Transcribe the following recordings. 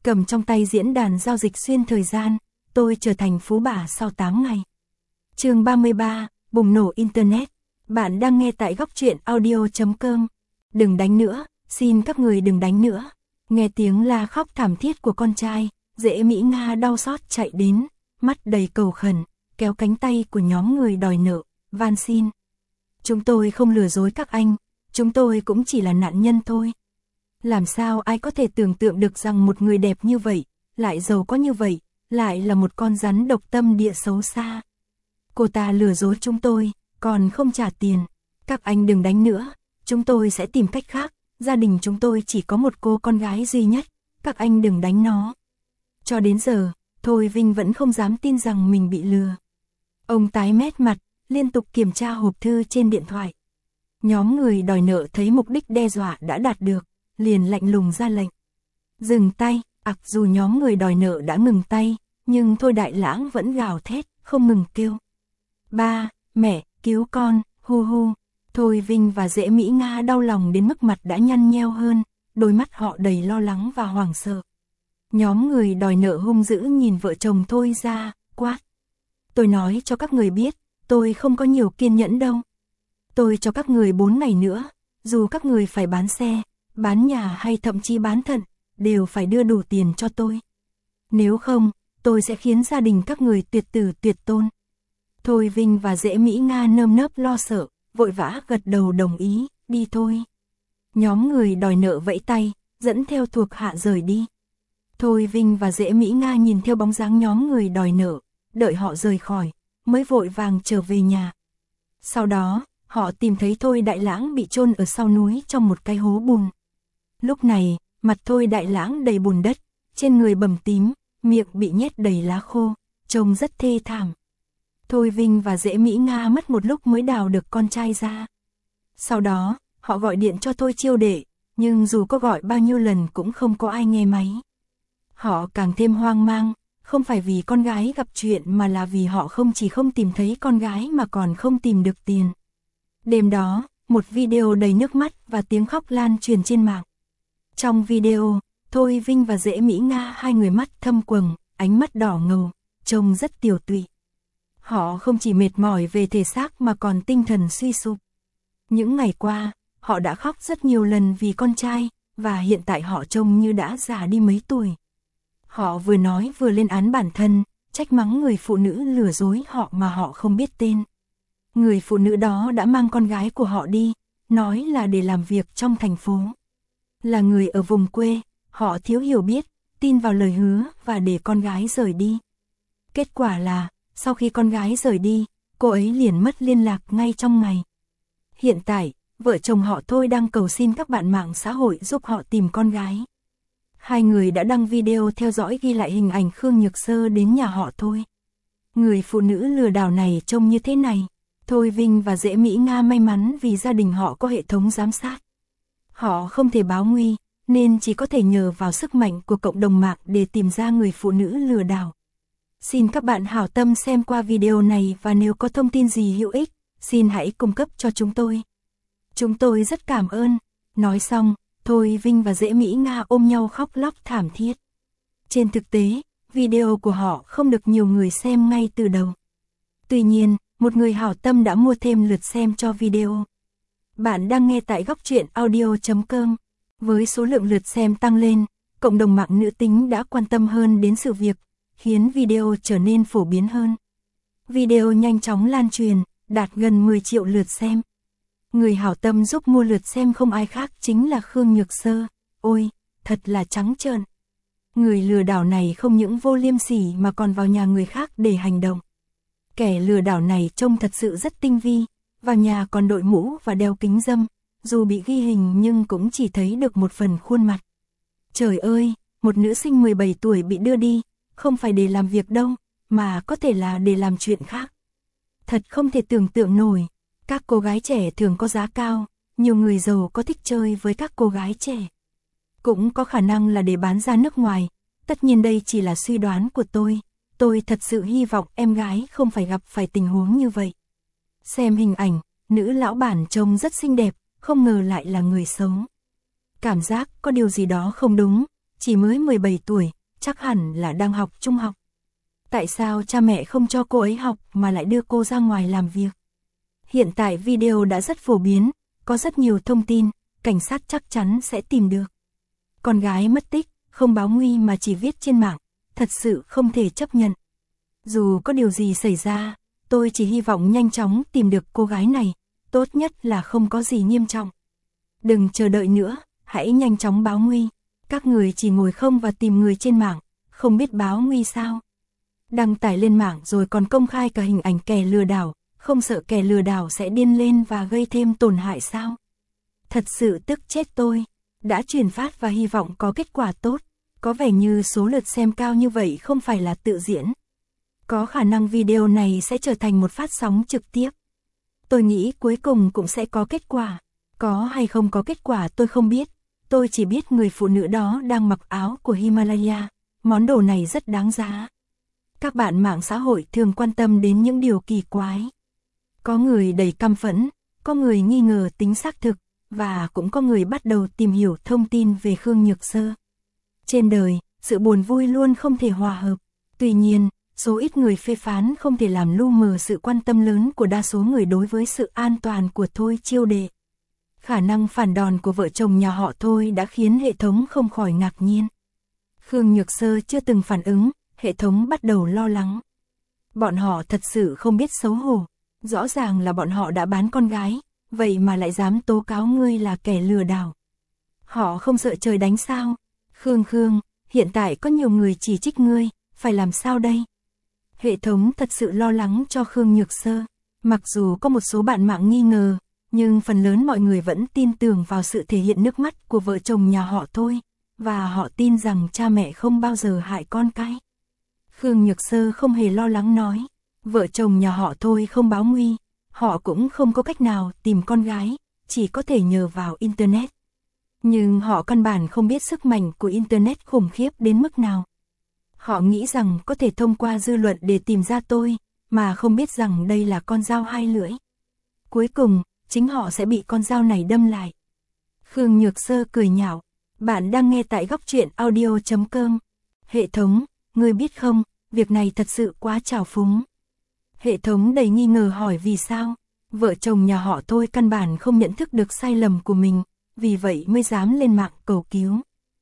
cầm trong tay diễn đàn giao dịch xuyên thời gian, tôi trở thành phú bà sau 8 ngày. Chương 33, bùng nổ Internet. Bạn đang nghe tại góc truyện audio.com. Đừng đánh nữa, xin các người đừng đánh nữa. Nghe tiếng la khóc thảm thiết của con trai, Dễ Mỹ Nga đau xót chạy đến, mắt đầy cầu khẩn, kéo cánh tay của nhóm người đòi nợ, van xin. Chúng tôi không lừa dối các anh, chúng tôi cũng chỉ là nạn nhân thôi. Làm sao ai có thể tưởng tượng được rằng một người đẹp như vậy, lại giàu có như vậy, lại là một con rắn độc tâm địa xấu xa. Cô ta lừa dối chúng tôi, còn không trả tiền. Các anh đừng đánh nữa, chúng tôi sẽ tìm cách khác. Gia đình chúng tôi chỉ có một cô con gái duy nhất, các anh đừng đánh nó. Cho đến giờ, Thôi Vinh vẫn không dám tin rằng mình bị lừa. Ông tái mét mặt, liên tục kiểm tra hộp thư trên điện thoại. Nhóm người đòi nợ thấy mục đích đe dọa đã đạt được, liền lạnh lùng ra lệnh. Dừng tay, dù nhóm người đòi nợ đã ngừng tay, nhưng Thôi Đại Lãng vẫn gào thét, không ngừng kêu. Ba, mẹ, cứu con, hu hu. Thôi Vinh và Dễ Mỹ Nga đau lòng đến mức mặt đã nhăn nheo hơn, đôi mắt họ đầy lo lắng và hoảng sợ. Nhóm người đòi nợ hung dữ nhìn vợ chồng Thôi ra, quát. Tôi nói cho các người biết, tôi không có nhiều kiên nhẫn đâu. Tôi cho các người 4 ngày nữa, dù các người phải bán xe, bán nhà hay thậm chí bán thận, đều phải đưa đủ tiền cho tôi. Nếu không, tôi sẽ khiến gia đình các người tuyệt tử tuyệt tôn. Thôi Vinh và Dễ Mỹ Nga nơm nớp lo sợ, vội vã gật đầu đồng ý, đi thôi. Nhóm người đòi nợ vẫy tay, dẫn theo thuộc hạ rời đi. Thôi Vinh và Dễ Mỹ Nga nhìn theo bóng dáng nhóm người đòi nợ, đợi họ rời khỏi, mới vội vàng trở về nhà. Sau đó, họ tìm thấy Thôi Đại Lãng bị chôn ở sau núi trong một cái hố bùn. Lúc này, mặt Thôi Đại Lãng đầy bùn đất, trên người bầm tím, miệng bị nhét đầy lá khô, trông rất thê thảm. Thôi Vinh và Dễ Mỹ Nga mất một lúc mới đào được con trai ra. Sau đó, họ gọi điện cho Thôi Chiêu Đệ, nhưng dù có gọi bao nhiêu lần cũng không có ai nghe máy. Họ càng thêm hoang mang, không phải vì con gái gặp chuyện mà là vì họ không chỉ không tìm thấy con gái mà còn không tìm được tiền. Đêm đó, một video đầy nước mắt và tiếng khóc lan truyền trên mạng. Trong video, Thôi Vinh và Dễ Mỹ Nga hai người mắt thâm quầng, ánh mắt đỏ ngầu, trông rất tiều tụy. Họ không chỉ mệt mỏi về thể xác mà còn tinh thần suy sụp. Những ngày qua, họ đã khóc rất nhiều lần vì con trai, và hiện tại họ trông như đã già đi mấy tuổi. Họ vừa nói vừa lên án bản thân, trách mắng người phụ nữ lừa dối họ mà họ không biết tên. Người phụ nữ đó đã mang con gái của họ đi, nói là để làm việc trong thành phố. Là người ở vùng quê, họ thiếu hiểu biết, tin vào lời hứa và để con gái rời đi. Kết quả là, sau khi con gái rời đi, cô ấy liền mất liên lạc ngay trong ngày. Hiện tại, vợ chồng họ Thôi đang cầu xin các bạn mạng xã hội giúp họ tìm con gái. Hai người đã đăng video theo dõi ghi lại hình ảnh Khương Nhược Sơ đến nhà họ Thôi. Người phụ nữ lừa đảo này trông như thế này. Thôi Vinh và Dễ Mỹ Nga may mắn vì gia đình họ có hệ thống giám sát. Họ không thể báo nguy, nên chỉ có thể nhờ vào sức mạnh của cộng đồng mạng để tìm ra người phụ nữ lừa đảo. Xin các bạn hảo tâm xem qua video này và nếu có thông tin gì hữu ích, xin hãy cung cấp cho chúng tôi. Chúng tôi rất cảm ơn. Nói xong, Thôi Vinh và Dễ Mỹ Nga ôm nhau khóc lóc thảm thiết. Trên thực tế, video của họ không được nhiều người xem ngay từ đầu. Tuy nhiên, một người hảo tâm đã mua thêm lượt xem cho video. Bạn đang nghe tại góc truyện audio.com. Với số lượng lượt xem tăng lên, cộng đồng mạng nữ tính đã quan tâm hơn đến sự việc, khiến video trở nên phổ biến hơn. Video nhanh chóng lan truyền, đạt gần 10 triệu lượt xem. Người hảo tâm giúp mua lượt xem không ai khác chính là Khương Nhược Sơ. Ôi, thật là trắng trợn. Người lừa đảo này không những vô liêm sỉ mà còn vào nhà người khác để hành động. Kẻ lừa đảo này trông thật sự rất tinh vi, vào nhà còn đội mũ và đeo kính râm, dù bị ghi hình nhưng cũng chỉ thấy được một phần khuôn mặt. Trời ơi, một nữ sinh 17 tuổi bị đưa đi, không phải để làm việc đâu, mà có thể là để làm chuyện khác. Thật không thể tưởng tượng nổi, các cô gái trẻ thường có giá cao, nhiều người giàu có thích chơi với các cô gái trẻ. Cũng có khả năng là để bán ra nước ngoài, tất nhiên đây chỉ là suy đoán của tôi thật sự hy vọng em gái không phải gặp phải tình huống như vậy. Xem hình ảnh, nữ lão bản trông rất xinh đẹp, không ngờ lại là người xấu. Cảm giác có điều gì đó không đúng, chỉ mới 17 tuổi, chắc hẳn là đang học trung học. Tại sao cha mẹ không cho cô ấy học mà lại đưa cô ra ngoài làm việc? Hiện tại video đã rất phổ biến, có rất nhiều thông tin, cảnh sát chắc chắn sẽ tìm được. Con gái mất tích, không báo nguy mà chỉ viết trên mạng, thật sự không thể chấp nhận. Dù có điều gì xảy ra, tôi chỉ hy vọng nhanh chóng tìm được cô gái này, tốt nhất là không có gì nghiêm trọng. Đừng chờ đợi nữa, hãy nhanh chóng báo nguy. Các người chỉ ngồi không và tìm người trên mạng, không biết báo nguy sao? Đăng tải lên mạng rồi còn công khai cả hình ảnh kẻ lừa đảo, không sợ kẻ lừa đảo sẽ điên lên và gây thêm tổn hại sao? Thật sự tức chết tôi. Đã truyền phát và hy vọng có kết quả tốt. Có vẻ như số lượt xem cao như vậy không phải là tự diễn. Có khả năng video này sẽ trở thành một phát sóng trực tiếp. Tôi nghĩ cuối cùng cũng sẽ có kết quả. Có hay không có kết quả tôi không biết. Tôi chỉ biết người phụ nữ đó đang mặc áo của Himalaya. Món đồ này rất đáng giá. Các bạn mạng xã hội thường quan tâm đến những điều kỳ quái. Có người đầy căm phẫn, có người nghi ngờ tính xác thực, và cũng có người bắt đầu tìm hiểu thông tin về Khương Nhược Sơ. Trên đời, sự buồn vui luôn không thể hòa hợp. Tuy nhiên, số ít người phê phán không thể làm lu mờ sự quan tâm lớn của đa số người đối với sự an toàn của Thôi Chiêu Đệ. Khả năng phản đòn của vợ chồng nhà họ Thôi đã khiến hệ thống không khỏi ngạc nhiên. Khương Nhược Sơ chưa từng phản ứng, hệ thống bắt đầu lo lắng. Bọn họ thật sự không biết xấu hổ. Rõ ràng là bọn họ đã bán con gái, vậy mà lại dám tố cáo ngươi là kẻ lừa đảo. Họ không sợ trời đánh sao? Khương, hiện tại có nhiều người chỉ trích ngươi, phải làm sao đây? Hệ thống thật sự lo lắng cho Khương Nhược Sơ. Mặc dù có một số bạn mạng nghi ngờ, nhưng phần lớn mọi người vẫn tin tưởng vào sự thể hiện nước mắt của vợ chồng nhà họ Thôi, và họ tin rằng cha mẹ không bao giờ hại con cái. Khương Nhược Sơ không hề lo lắng nói, vợ chồng nhà họ Thôi không báo nguy, họ cũng không có cách nào tìm con gái, chỉ có thể nhờ vào Internet. Nhưng họ căn bản không biết sức mạnh của Internet khủng khiếp đến mức nào. Họ nghĩ rằng có thể thông qua dư luận để tìm ra tôi, mà không biết rằng đây là con dao hai lưỡi. Cuối cùng, chính họ sẽ bị con dao này đâm lại. Khương Nhược Sơ cười nhạo, bạn đang nghe tại Góc Truyện Audio.com. Hệ thống, ngươi biết không, việc này thật sự quá trào phúng. Hệ thống đầy nghi ngờ hỏi vì sao, vợ chồng nhà họ Thôi căn bản không nhận thức được sai lầm của mình, vì vậy mới dám lên mạng cầu cứu.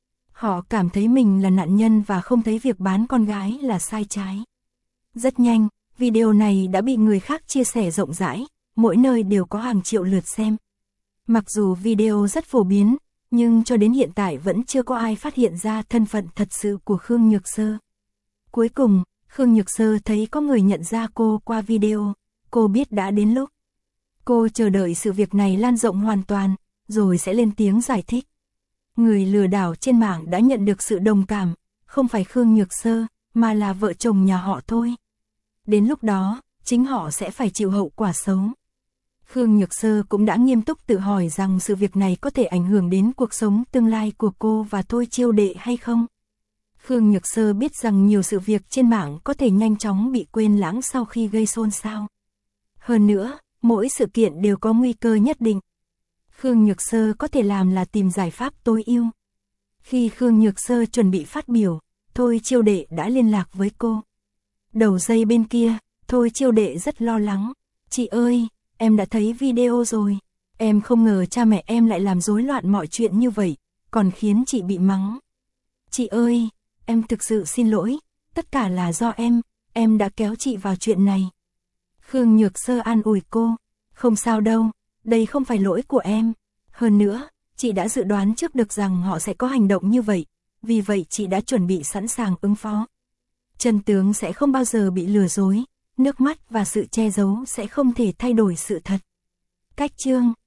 Họ cảm thấy mình là nạn nhân và không thấy việc bán con gái là sai trái. Rất nhanh, video này đã bị người khác chia sẻ rộng rãi, mỗi nơi đều có hàng triệu lượt xem. Mặc dù video rất phổ biến, nhưng cho đến hiện tại vẫn chưa có ai phát hiện ra thân phận thật sự của Khương Nhược Sơ. Cuối cùng, Khương Nhược Sơ thấy có người nhận ra cô qua video, cô biết đã đến lúc. Cô chờ đợi sự việc này lan rộng hoàn toàn, rồi sẽ lên tiếng giải thích. Người lừa đảo trên mạng đã nhận được sự đồng cảm, không phải Khương Nhược Sơ, mà là vợ chồng nhà họ Thôi. Đến lúc đó, chính họ sẽ phải chịu hậu quả xấu. Khương Nhược Sơ cũng đã nghiêm túc tự hỏi rằng sự việc này có thể ảnh hưởng đến cuộc sống tương lai của cô và Thôi Chiêu Đệ hay không. Khương Nhược Sơ biết rằng nhiều sự việc trên mạng có thể nhanh chóng bị quên lãng sau khi gây xôn xao. Hơn nữa, mỗi sự kiện đều có nguy cơ nhất định. Khương Nhược Sơ có thể làm là tìm giải pháp tối ưu. Khi Khương Nhược Sơ chuẩn bị phát biểu, Thôi Chiêu Đệ đã liên lạc với cô. Đầu dây bên kia, Thôi Chiêu Đệ rất lo lắng. Chị ơi, em đã thấy video rồi. Em không ngờ cha mẹ em lại làm rối loạn mọi chuyện như vậy, còn khiến chị bị mắng. Chị ơi, em thực sự xin lỗi, tất cả là do em đã kéo chị vào chuyện này. Khương Nhược Sơ an ủi cô, không sao đâu, đây không phải lỗi của em. Hơn nữa, chị đã dự đoán trước được rằng họ sẽ có hành động như vậy, vì vậy chị đã chuẩn bị sẵn sàng ứng phó. Chân tướng sẽ không bao giờ bị lừa dối, nước mắt và sự che giấu sẽ không thể thay đổi sự thật. Cách chương